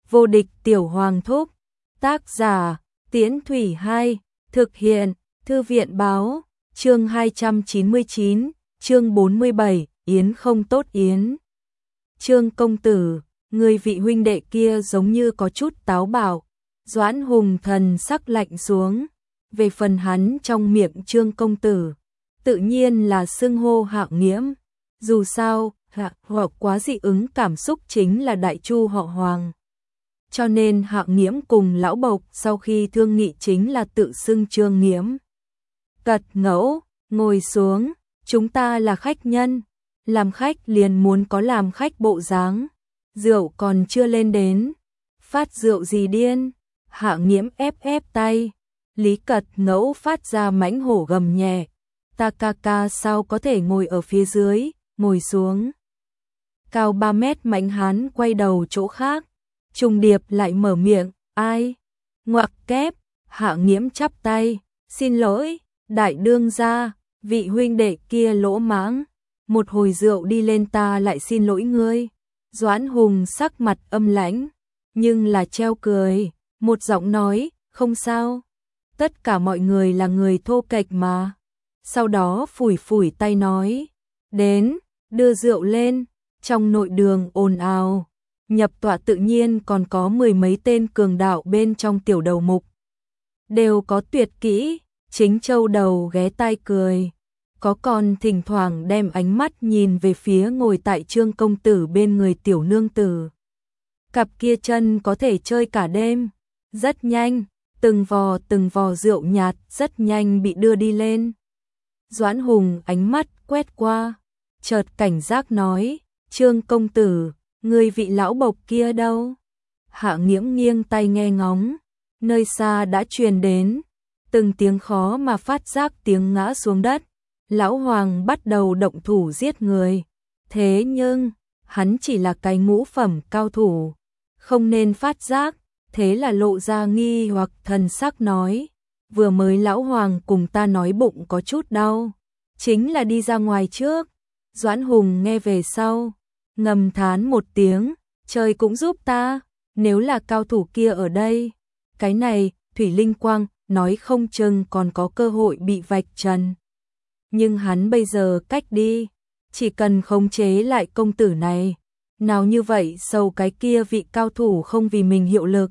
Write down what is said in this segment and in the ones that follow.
Vô địch tiểu hoàng thúc. Tác giả Tiễn Thủy 2. Thực hiện Thư viện báo. Chương 299, chương 47, Yến không tốt Yến. Trương công tử, người vị huynh đệ kia giống như có chút táo bạo. Doãn Hùng thần sắc lạnh xuống. Về phần hắn trong miệng Trương công tử, tự nhiên là xưng hô Hạng Nghiễm. Dù sao, hoặc quá dị ứng cảm xúc chính là đại chu họ Hoàng. Cho nên Hạng Nghiễm cùng lão Bộc sau khi thương nghị chính là tự xưng Trương Nghiễm. Cật ngẫu, ngồi xuống, chúng ta là khách nhân, làm khách liền muốn có làm khách bộ dáng. Rượu còn chưa lên đến, phát rượu gì điên. Hạng Nghiễm ép tay. Lý Cật ngẫu phát ra mãnh hổ gầm nhẹ. Ta ca sao có thể ngồi ở phía dưới, ngồi xuống. Cao 3 mét Mạnh Hán quay đầu chỗ khác. Trùng Điệp lại mở miệng, ai? Ngoặc kép. Hạng Nghiễm chắp tay, xin lỗi, đại đương gia, vị huynh đệ kia lỗ mãng. Một hồi rượu đi lên ta lại xin lỗi ngươi. Doãn Hùng sắc mặt âm lãnh, nhưng là treo cười, một giọng nói, không sao. Tất cả mọi người là người thô kệch mà. Sau đó phủi tay nói, đến, đưa rượu lên. Trong nội đường ồn ào, nhập tọa tự nhiên còn có 10 mấy tên cường đạo bên trong tiểu đầu mục. Đều có tuyệt kỹ, Chính Châu đầu ghé tai cười. Có còn thỉnh thoảng đem ánh mắt nhìn về phía ngồi tại Trương công tử bên người tiểu nương tử. Cặp kia chân có thể chơi cả đêm. Rất nhanh, từng vò rượu nhạt rất nhanh bị đưa đi lên. Doãn Hùng ánh mắt quét qua, chợt cảnh giác nói, Trương công tử, người vị lão Bộc kia đâu? Hạng Nghiễm nghiêng tai nghe ngóng, nơi xa đã truyền đến từng tiếng khó mà phát giác tiếng ngã xuống đất. Lão Hoàng bắt đầu động thủ giết người. Thế nhưng, hắn chỉ là cái ngũ phẩm cao thủ, không nên phát giác. Thế là lộ ra nghi hoặc thần sắc nói, vừa mới lão Hoàng cùng ta nói bụng có chút đau, chính là đi ra ngoài trước. Doãn Hùng nghe về sau, ngầm thán một tiếng, trời cũng giúp ta, nếu là cao thủ kia ở đây, cái này, Thủy Linh Quang, nói không chừng còn có cơ hội bị vạch trần. Nhưng hắn bây giờ cách đi, chỉ cần khống chế lại công tử này, nào như vậy sâu cái kia vị cao thủ không vì mình hiệu lực.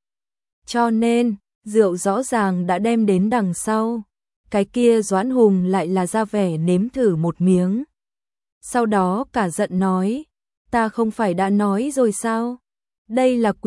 Cho nên, rượu rõ ràng đã đem đến đằng sau, cái kia Doãn Hùng lại là ra vẻ nếm thử một miếng. Sau đó cả giận nói, ta không phải đã nói rồi sao? Đây là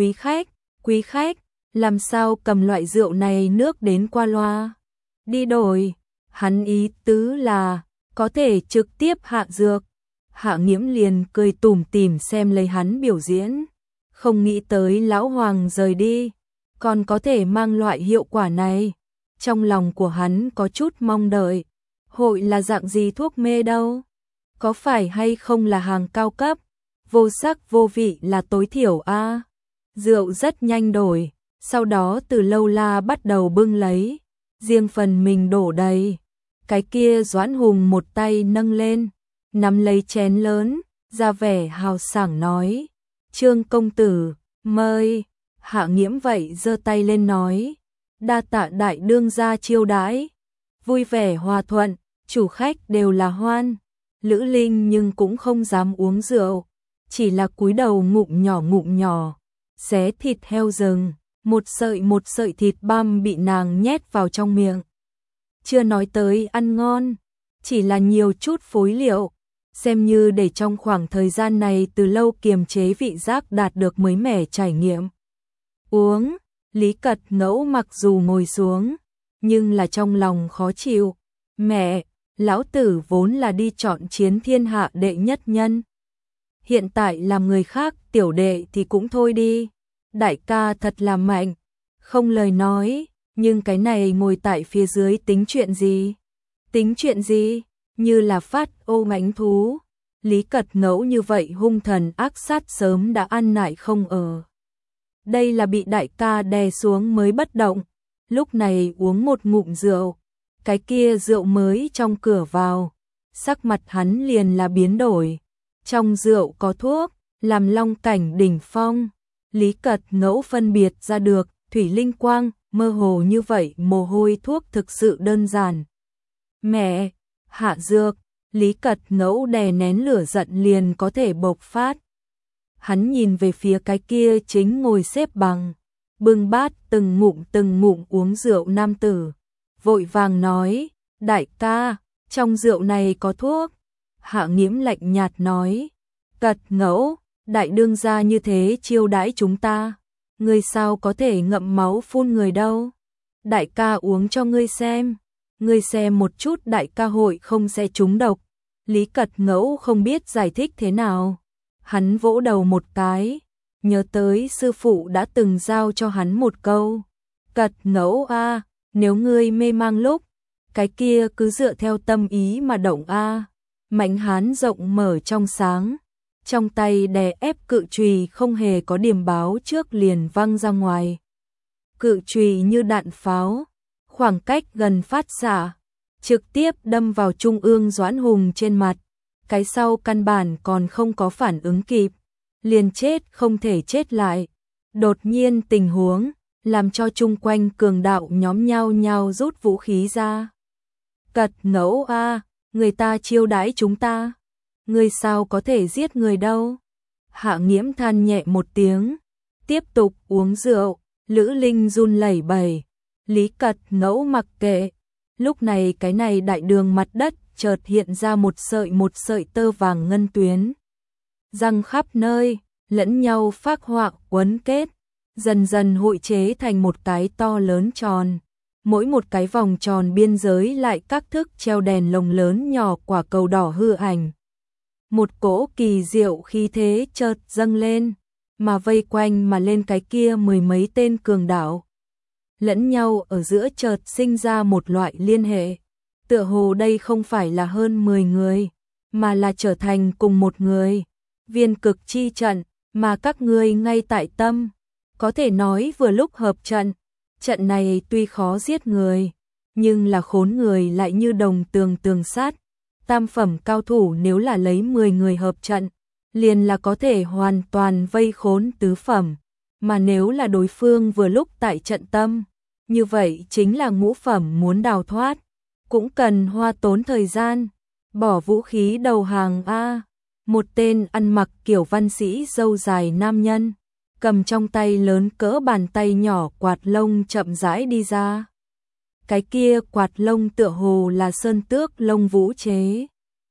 quý khách, làm sao cầm loại rượu này nước đến qua loa? Đi đổi. Hắn ý tứ là có thể trực tiếp hạ dược. Hạng Nghiễm liền cười tủm tỉm xem lấy hắn biểu diễn, không nghĩ tới lão Hoàng rời đi còn có thể mang loại hiệu quả này. Trong lòng của hắn có chút mong đợi, hội là dạng gì thuốc mê đâu? Có phải hay không là hàng cao cấp, vô sắc vô vị là tối thiểu a? Rượu rất nhanh đổi, sau đó từ lâu la bắt đầu bưng lấy, riêng phần mình đổ đầy. Cái kia Doãn Hùng một tay nâng lên, nắm lấy chén lớn, ra vẻ hào sảng nói, Trương công tử, mời. Hạng Nghiễm vậy giơ tay lên nói, đa tạ đại đương gia chiêu đãi. Vui vẻ hòa thuận, chủ khách đều là hoan. Lữ Linh nhưng cũng không dám uống rượu, chỉ là cúi đầu ngụm nhỏ, xé thịt heo rừng, một sợi thịt băm bị nàng nhét vào trong miệng. Chưa nói tới ăn ngon, chỉ là nhiều chút phối liệu, xem như để trong khoảng thời gian này từ lâu kiềm chế vị giác đạt được mới mẻ trải nghiệm. Uống, Lý Cật ngẫu mặc dù ngồi xuống, nhưng là trong lòng khó chịu. Mẹ, lão tử vốn là đi chọn chiến thiên hạ đệ nhất nhân. Hiện tại làm người khác tiểu đệ thì cũng thôi đi. Đại ca thật là mạnh, không lời nói, nhưng cái này ngồi tại phía dưới tính chuyện gì? Tính chuyện gì? Như là phát ô mãnh thú. Lý Cật ngẫu như vậy hung thần ác sát sớm đã ăn nại không ở. Đây là bị đại ca đè xuống mới bất động. Lúc này uống một ngụm rượu, cái kia rượu mới trong cửa vào, sắc mặt hắn liền là biến đổi. Trong rượu có thuốc, làm long cảnh đỉnh phong, Lý Cật Ngẫu phân biệt ra được, thủy linh quang, mơ hồ như vậy mồ hôi thuốc thực sự đơn giản. Mẹ, hạ dược, Lý Cật Ngẫu đè nén lửa giận liền có thể bộc phát. Hắn nhìn về phía cái kia chính ngồi xếp bằng, bưng bát từng ngụm uống rượu nam tử. Vội vàng nói, đại ca, trong rượu này có thuốc. Hạ Nghiễm lạnh nhạt nói, Cật Ngẫu, đại đương gia như thế chiêu đãi chúng ta, ngươi sao có thể ngậm máu phun người đâu. Đại ca uống cho ngươi xem một chút đại ca hội không sẽ trúng độc. Lý Cật Ngẫu không biết giải thích thế nào. Hắn vỗ đầu một cái, nhớ tới sư phụ đã từng giao cho hắn một câu. Cật Ngẫu a, nếu ngươi mê mang lúc, cái kia cứ dựa theo tâm ý mà động a. Mạnh hán rộng mở trong sáng, trong tay đè ép cự chùy không hề có điểm báo trước liền văng ra ngoài. Cự chùy như đạn pháo, khoảng cách gần phát xạ, trực tiếp đâm vào trung ương Doãn Hùng trên mặt. Cái sau căn bản còn không có phản ứng kịp, liền chết không thể chết lại. Đột nhiên tình huống làm cho chung quanh cường đạo nhóm nhau nhau rút vũ khí ra. Cật Ngẫu a, người ta chiêu đãi chúng ta, người sao có thể giết người đâu. Hạ Nghiễm than nhẹ một tiếng, tiếp tục uống rượu. Lữ Linh run lẩy bẩy, Lý Cật Ngẫu mặc kệ. Lúc này cái này đại đường mặt đất chợt hiện ra một sợi tơ vàng ngân tuyến, răng khắp nơi, lẫn nhau phác họa quấn kết, dần dần hội chế thành một cái to lớn tròn. Mỗi một cái vòng tròn biên giới lại các thức treo đèn lồng lớn nhỏ quả cầu đỏ hư ảnh. Một cỗ kỳ diệu khí thế chợt dâng lên, mà vây quanh mà lên cái kia mười mấy tên cường đạo. Lẫn nhau ở giữa chợt sinh ra một loại liên hệ. Tựa hồ đây không phải là hơn 10 người, mà là trở thành cùng một người. Viên cực chi trận, mà các ngươi ngay tại tâm. Có thể nói vừa lúc hợp trận. Trận này tuy khó giết người, nhưng là khốn người lại như đồng tường sát. Tam phẩm cao thủ nếu là lấy 10 người hợp trận, liền là có thể hoàn toàn vây khốn tứ phẩm. Mà nếu là đối phương vừa lúc tại trận tâm, như vậy chính là ngũ phẩm muốn đào thoát. Cũng cần hoa tốn thời gian, bỏ vũ khí đầu hàng a. Một tên ăn mặc kiểu văn sĩ râu dài nam nhân, cầm trong tay lớn cỡ bàn tay nhỏ quạt lông chậm rãi đi ra. Cái kia quạt lông tựa hồ là sơn tước lông vũ chế.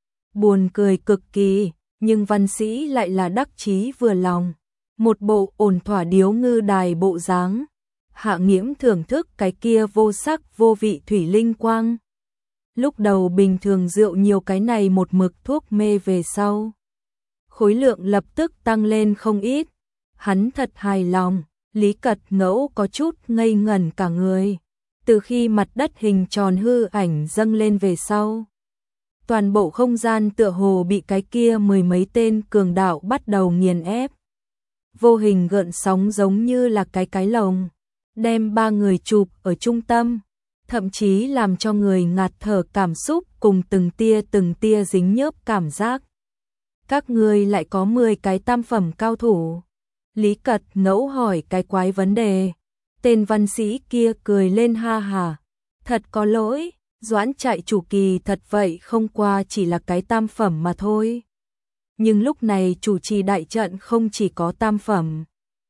Buồn cười cực kỳ, nhưng văn sĩ lại là đắc chí vừa lòng. Một bộ ổn thỏa điếu ngư đài bộ dáng. Hạ Nghiễm thưởng thức cái kia vô sắc vô vị thủy linh quang. Lúc đầu bình thường rượu nhiều cái này một mực thuốc mê về sau, khối lượng lập tức tăng lên không ít. Hắn thật hài lòng. Lý Cật Ngẫu có chút ngây ngẩn cả người. Từ khi mặt đất hình tròn hư ảnh dâng lên về sau, toàn bộ không gian tựa hồ bị cái kia mười mấy tên cường đạo bắt đầu nghiền ép. Vô hình gợn sóng giống như là cái lồng, đem ba người chụp ở trung tâm, thậm chí làm cho người ngạt thở cảm xúc cùng từng tia dính nhớp cảm giác. Các ngươi lại có 10 cái tam phẩm cao thủ. Lý Cật Ngẫu hỏi cái quái vấn đề. Tên văn sĩ kia cười lên ha hà. Thật có lỗi, Doãn trại chủ kỳ thật vậy không qua chỉ là cái tam phẩm mà thôi. Nhưng lúc này chủ trì đại trận không chỉ có tam phẩm,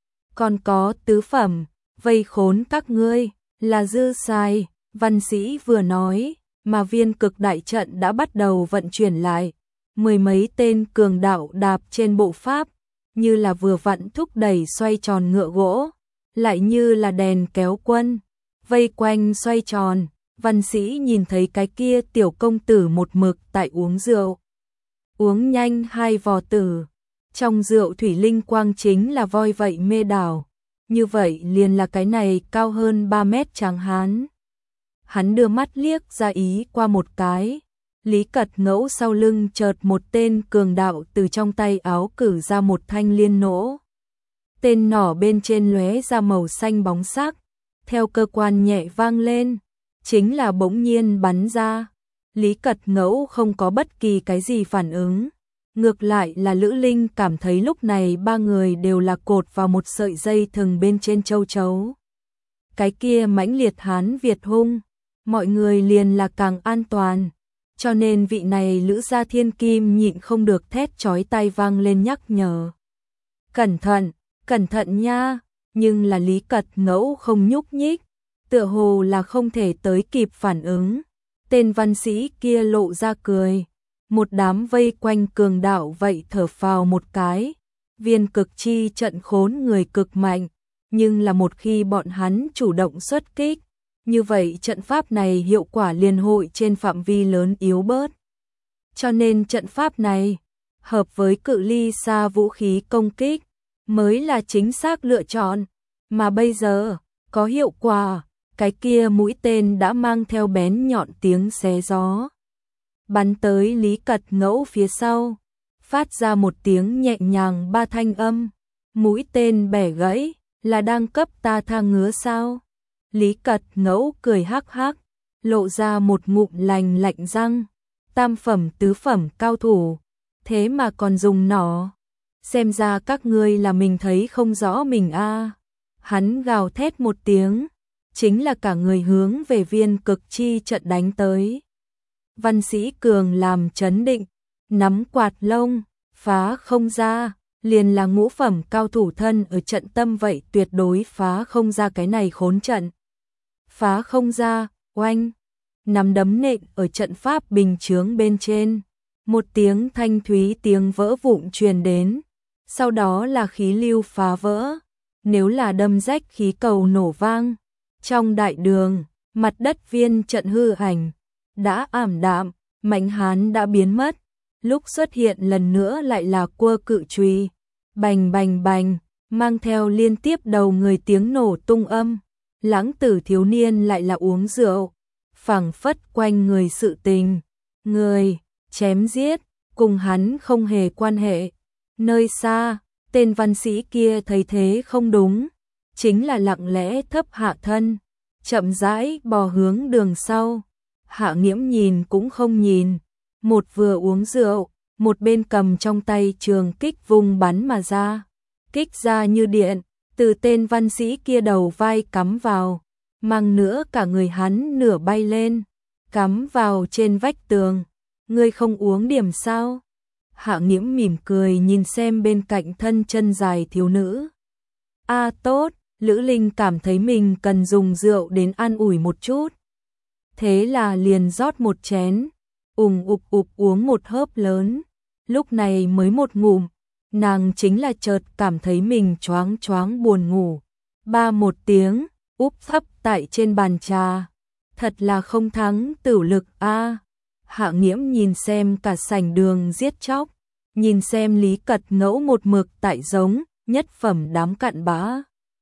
còn có tứ phẩm, vây khốn các ngươi, là dư sai. Văn sĩ vừa nói, mà viên cực đại trận đã bắt đầu vận chuyển lại. Mười mấy tên cường đạo đạp trên bộ pháp, như là vừa vặn thúc đẩy xoay tròn ngựa gỗ, lại như là đèn kéo quân, vây quanh xoay tròn. Văn sĩ nhìn thấy cái kia tiểu công tử một mực tại uống rượu. Uống nhanh 2 vò tử, trong rượu thủy linh quang chính là voi vậy mê đảo. Như vậy liền là cái này cao hơn 3 mét tráng hán. Hắn đưa mắt liếc ra ý qua một cái. Lý Cật Ngẫu sau lưng chợt một tên cường đạo từ trong tay áo cử ra một thanh liên nỗ. Tên nỏ bên trên lóe ra màu xanh bóng sắc, theo cơ quan nhẹ vang lên, chính là bỗng nhiên bắn ra. Lý Cật Ngẫu không có bất kỳ cái gì phản ứng, Ngược lại là Lữ Linh cảm thấy lúc này ba người đều là cột vào một sợi dây thừng bên trên châu chấu. Cái kia mãnh liệt Hán Việt hung, mọi người liền là càng an toàn. Cho nên vị này Lữ gia thiên kim nhịn không được thét chói tai vang lên nhắc nhở. Cẩn thận nha, nhưng là Lý Cật Ngẫu không nhúc nhích, tựa hồ là không thể tới kịp phản ứng. Tên văn sĩ kia lộ ra cười, một đám vây quanh cường đạo vậy thở phào một cái. Viên cực chi trận khốn người cực mạnh, nhưng là một khi bọn hắn chủ động xuất kích, như vậy trận pháp này hiệu quả liền hội trên phạm vi lớn yếu bớt. Cho nên trận pháp này, hợp với cự ly xa vũ khí công kích, mới là chính xác lựa chọn. Mà bây giờ, có hiệu quả, cái kia mũi tên đã mang theo bén nhọn tiếng xé gió. Bắn tới Lý Cật Ngẫu phía sau, phát ra một tiếng nhẹ nhàng ba thanh âm. Mũi tên bẻ gãy, là đang cấp ta tha ngứa sao? Lý Cật Ngẫu cười hắc hắc, lộ ra một ngụm lành lạnh răng. Tam phẩm tứ phẩm cao thủ, thế mà còn dùng nỏ. Xem ra các ngươi là mình thấy không rõ mình a. Hắn gào thét một tiếng, chính là cả người hướng về viên cực chi trận đánh tới. Văn sĩ cường làm chấn định, nắm quạt lông, phá không ra, liền là ngũ phẩm cao thủ thân ở trận tâm vậy tuyệt đối phá không ra cái này khốn trận. Phá không ra, oanh, nắm đấm nện ở trận pháp bình chướng bên trên. Một tiếng thanh thúy tiếng vỡ vụn truyền đến, sau đó là khí lưu phá vỡ. Nếu là đâm rách khí cầu nổ vang, trong đại đường, mặt đất viên trận hư ảnh, đã ảm đạm, Mạnh Hán đã biến mất. Lúc xuất hiện lần nữa lại là quơ cự chùy, bành bành bành, mang theo liên tiếp đầu người tiếng nổ tung âm. Lãng tử thiếu niên lại là uống rượu, phảng phất quanh người sự tình. Người, chém giết, cùng hắn không hề quan hệ. Nơi xa, tên văn sĩ kia thấy thế không đúng, chính là lặng lẽ thấp hạ thân, chậm rãi bò hướng đường sau. Hạ Nghiễm nhìn cũng không nhìn, một vừa uống rượu, một bên cầm trong tay trường kích vùng bắn mà ra. Kích ra như điện, từ tên văn sĩ kia đầu vai cắm vào, mang nữa cả người hắn nửa bay lên, cắm vào trên vách tường. Ngươi không uống điểm sao? Hạ Nghiễm mỉm cười nhìn xem bên cạnh thân chân dài thiếu nữ. A tốt, Lữ Linh cảm thấy mình cần dùng rượu đến an ủi một chút. Thế là liền rót một chén, ục uống một hớp lớn. Lúc này mới một ngụm, nàng chính là chợt cảm thấy mình choáng choáng buồn ngủ. Ba một tiếng, úp thấp tại trên bàn trà. Thật là không thắng tử lực a. Hạ Nghiễm nhìn xem cả sảnh đường giết chóc, nhìn xem Lý Cật Ngẫu một mực tại giống nhất phẩm đám cặn bã.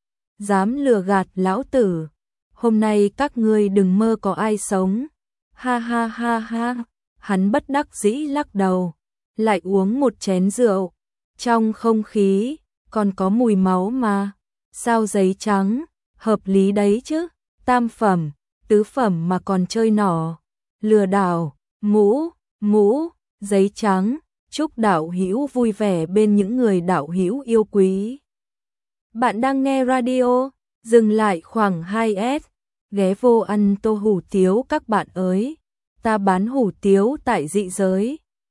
Dám lừa gạt lão tử, hôm nay các ngươi đừng mơ có ai sống. Ha ha ha ha, hắn bất đắc dĩ lắc đầu, lại uống một chén rượu. Trong không khí còn có mùi máu mà, sao giấy trắng, hợp lý đấy chứ. Tam phẩm, tứ phẩm mà còn chơi nỏ, lừa đảo, mũ, giấy trắng. Chúc đạo hữu vui vẻ bên những người đạo hữu yêu quý. Bạn đang nghe radio, dừng lại khoảng 2S, ghé vô ăn tô hủ tiếu các bạn ơi. Ta bán hủ tiếu tại dị giới.